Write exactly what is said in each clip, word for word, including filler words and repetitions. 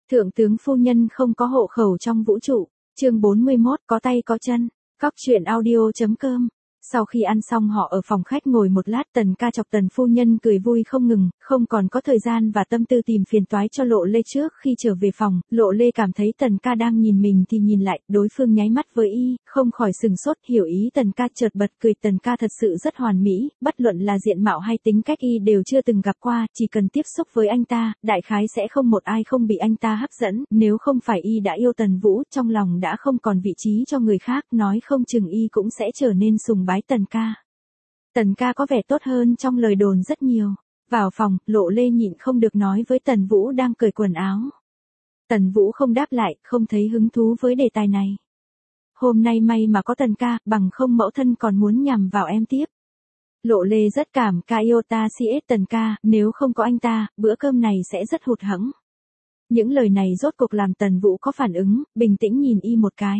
Thượng tướng phu nhân không có hộ khẩu trong vũ trụ. Chương bốn mươi mốt, có tay có chân. Cóc truyện audio chấm com. Sau khi ăn xong họ ở phòng khách ngồi một lát, Tần ca chọc Tần phu nhân cười vui không ngừng, không còn có thời gian và tâm tư tìm phiền toái cho Lộ Lê. Trước khi trở về phòng, Lộ Lê cảm thấy Tần ca đang nhìn mình thì nhìn lại, đối phương nháy mắt với y, không khỏi sừng sốt, hiểu ý Tần ca chợt bật cười. Tần ca thật sự rất hoàn mỹ, bất luận là diện mạo hay tính cách y đều chưa từng gặp qua, chỉ cần tiếp xúc với anh ta, đại khái sẽ không một ai không bị anh ta hấp dẫn, nếu không phải y đã yêu Tần Vũ, trong lòng đã không còn vị trí cho người khác, nói không chừng y cũng sẽ trở nên sùng bái Tần ca. Tần ca có vẻ tốt hơn trong lời đồn rất nhiều. Vào phòng, Lộ Lê nhịn không được nói với Tần Vũ đang cởi quần áo. Tần Vũ không đáp lại, không thấy hứng thú với đề tài này. Hôm nay may mà có Tần ca, bằng không mẫu thân còn muốn nhằm vào em tiếp. Lộ Lê rất cảm ca yêu ta si ết Tần ca, nếu không có anh ta, bữa cơm này sẽ rất hụt hẫng. Những lời này rốt cuộc làm Tần Vũ có phản ứng, bình tĩnh nhìn y một cái.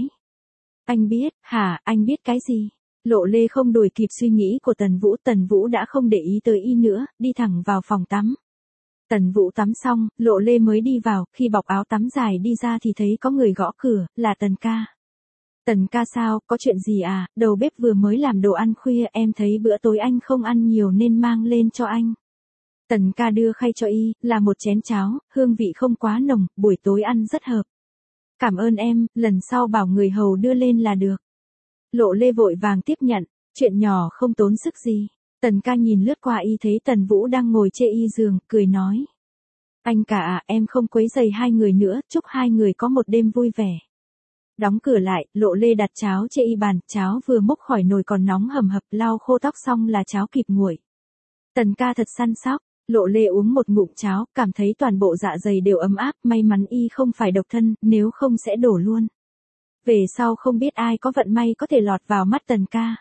Anh biết, hả, anh biết cái gì? Lộ Lê không đuổi kịp suy nghĩ của Tần Vũ, Tần Vũ đã không để ý tới y nữa, đi thẳng vào phòng tắm. Tần Vũ tắm xong, Lộ Lê mới đi vào, khi bọc áo tắm dài đi ra thì thấy có người gõ cửa, là Tần ca. Tần ca sao, có chuyện gì à, đầu bếp vừa mới làm đồ ăn khuya, em thấy bữa tối anh không ăn nhiều nên mang lên cho anh. Tần ca đưa khay cho y, là một chén cháo, hương vị không quá nồng, buổi tối ăn rất hợp. Cảm ơn em, lần sau bảo người hầu đưa lên là được. Lộ Lê vội vàng tiếp nhận, chuyện nhỏ không tốn sức gì. Tần ca nhìn lướt qua y thấy Tần Vũ đang ngồi chê y giường, cười nói. Anh cả à, em không quấy rầy hai người nữa, chúc hai người có một đêm vui vẻ. Đóng cửa lại, Lộ Lê đặt cháo chê y bàn, cháo vừa múc khỏi nồi còn nóng hầm hập, lau khô tóc xong là cháo kịp nguội. Tần ca thật săn sóc. Lộ Lê uống một ngụm cháo, cảm thấy toàn bộ dạ dày đều ấm áp, may mắn y không phải độc thân, nếu không sẽ đổ luôn. Về sau không biết ai có vận may có thể lọt vào mắt Tần ca.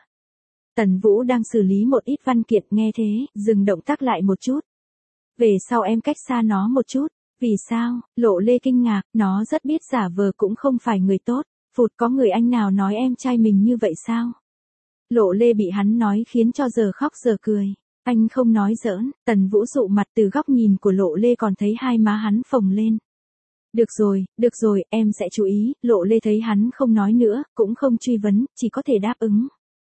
Tần Vũ đang xử lý một ít văn kiện, nghe thế, dừng động tác lại một chút. Về sau em cách xa nó một chút. Vì sao? Lộ Lê kinh ngạc, nó rất biết giả vờ cũng không phải người tốt. Phụt, có người anh nào nói em trai mình như vậy sao? Lộ Lê bị hắn nói khiến cho giờ khóc giờ cười. Anh không nói giỡn. Tần Vũ dụ mặt, từ góc nhìn của Lộ Lê còn thấy hai má hắn phồng lên. Được rồi, được rồi, em sẽ chú ý. Lộ Lê thấy hắn không nói nữa, cũng không truy vấn, chỉ có thể đáp ứng.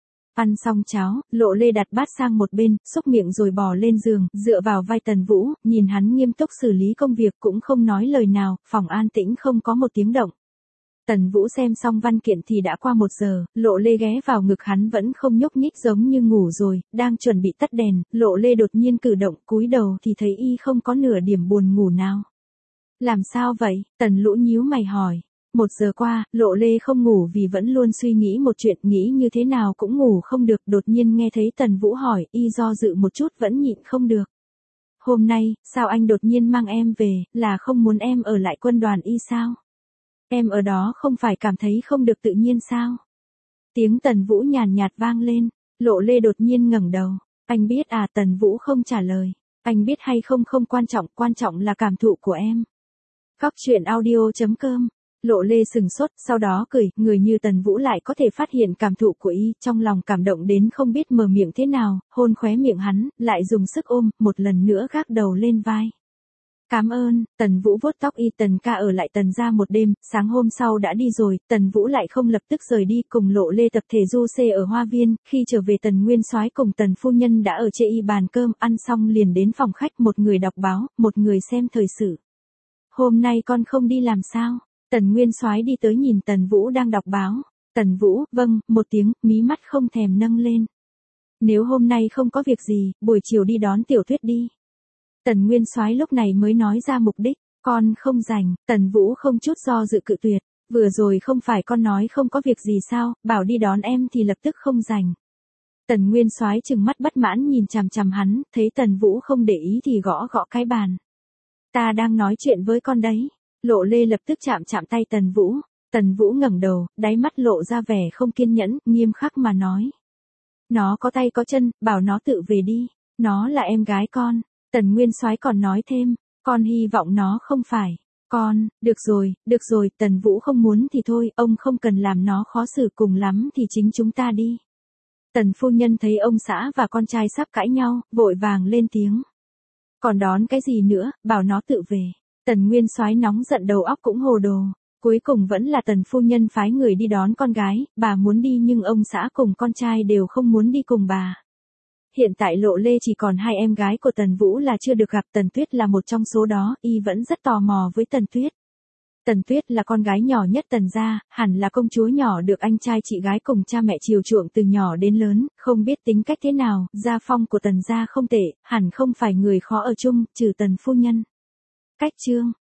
Ăn xong cháo, Lộ Lê đặt bát sang một bên, xúc miệng rồi bò lên giường, dựa vào vai Tần Vũ, nhìn hắn nghiêm túc xử lý công việc cũng không nói lời nào, phòng an tĩnh không có một tiếng động. Tần Vũ xem xong văn kiện thì đã qua một giờ, Lộ Lê ghé vào ngực hắn vẫn không nhúc nhích giống như ngủ rồi, đang chuẩn bị tắt đèn, Lộ Lê đột nhiên cử động, cúi đầu thì thấy y không có nửa điểm buồn ngủ nào. Làm sao vậy? Tần Lũ nhíu mày hỏi. Một giờ qua, Lộ Lê không ngủ vì vẫn luôn suy nghĩ một chuyện, nghĩ như thế nào cũng ngủ không được, đột nhiên nghe thấy Tần Vũ hỏi, y do dự một chút vẫn nhịn không được. Hôm nay, sao anh đột nhiên mang em về, là không muốn em ở lại quân đoàn y sao? Em ở đó không phải cảm thấy không được tự nhiên sao? Tiếng Tần Vũ nhàn nhạt vang lên, Lộ Lê đột nhiên ngẩng đầu. Anh biết à? Tần Vũ không trả lời. Anh biết hay không không quan trọng, quan trọng là cảm thụ của em. Cóc truyện audio chấm com. Lộ Lê sừng sốt, sau đó cười, người như Tần Vũ lại có thể phát hiện cảm thụ của y, trong lòng cảm động đến không biết mở miệng thế nào, hôn khóe miệng hắn, lại dùng sức ôm, một lần nữa gác đầu lên vai. Cảm ơn. Tần Vũ vuốt tóc y. Tần ca ở lại Tần gia một đêm, sáng hôm sau đã đi rồi, Tần Vũ lại không lập tức rời đi, cùng Lộ Lê tập thể du xê ở hoa viên, khi trở về Tần Nguyên Soái cùng Tần phu nhân đã ở chê y bàn cơm, ăn xong liền đến phòng khách, một người đọc báo, một người xem thời sự. Hôm nay con không đi làm sao? Tần Nguyên Soái đi tới nhìn Tần Vũ đang đọc báo. Tần Vũ, vâng, một tiếng, mí mắt không thèm nâng lên. Nếu hôm nay không có việc gì, buổi chiều đi đón Tiểu Tuyết đi. Tần Nguyên Soái lúc này mới nói ra mục đích, con không rảnh. Tần Vũ không chút do dự cự tuyệt, vừa rồi không phải con nói không có việc gì sao, bảo đi đón em thì lập tức không rảnh. Tần Nguyên Soái trừng mắt bất mãn nhìn chằm chằm hắn, thấy Tần Vũ không để ý thì gõ gõ cái bàn. Ta đang nói chuyện với con đấy. Lộ Lê lập tức chạm chạm tay Tần Vũ. Tần Vũ ngẩng đầu, đáy mắt lộ ra vẻ không kiên nhẫn, nghiêm khắc mà nói. Nó có tay có chân, bảo nó tự về đi. Nó là em gái con. Tần Nguyên Soái còn nói thêm, con hy vọng nó không phải. Con, được rồi, được rồi, Tần Vũ không muốn thì thôi, ông không cần làm nó khó xử, cùng lắm thì chính chúng ta đi. Tần phu nhân thấy ông xã và con trai sắp cãi nhau, vội vàng lên tiếng. Còn đón cái gì nữa, bảo nó tự về. Tần Nguyên Soái nóng giận đầu óc cũng hồ đồ. Cuối cùng vẫn là Tần phu nhân phái người đi đón con gái, bà muốn đi nhưng ông xã cùng con trai đều không muốn đi cùng bà. Hiện tại Lộ Lê chỉ còn hai em gái của Tần Vũ là chưa được gặp, Tần Tuyết là một trong số đó, y vẫn rất tò mò với Tần Tuyết. Tần Tuyết là con gái nhỏ nhất Tần gia, hẳn là công chúa nhỏ được anh trai chị gái cùng cha mẹ chiều chuộng từ nhỏ đến lớn, không biết tính cách thế nào, gia phong của Tần gia không tệ, hẳn không phải người khó ở chung, trừ Tần phu nhân. Cách chương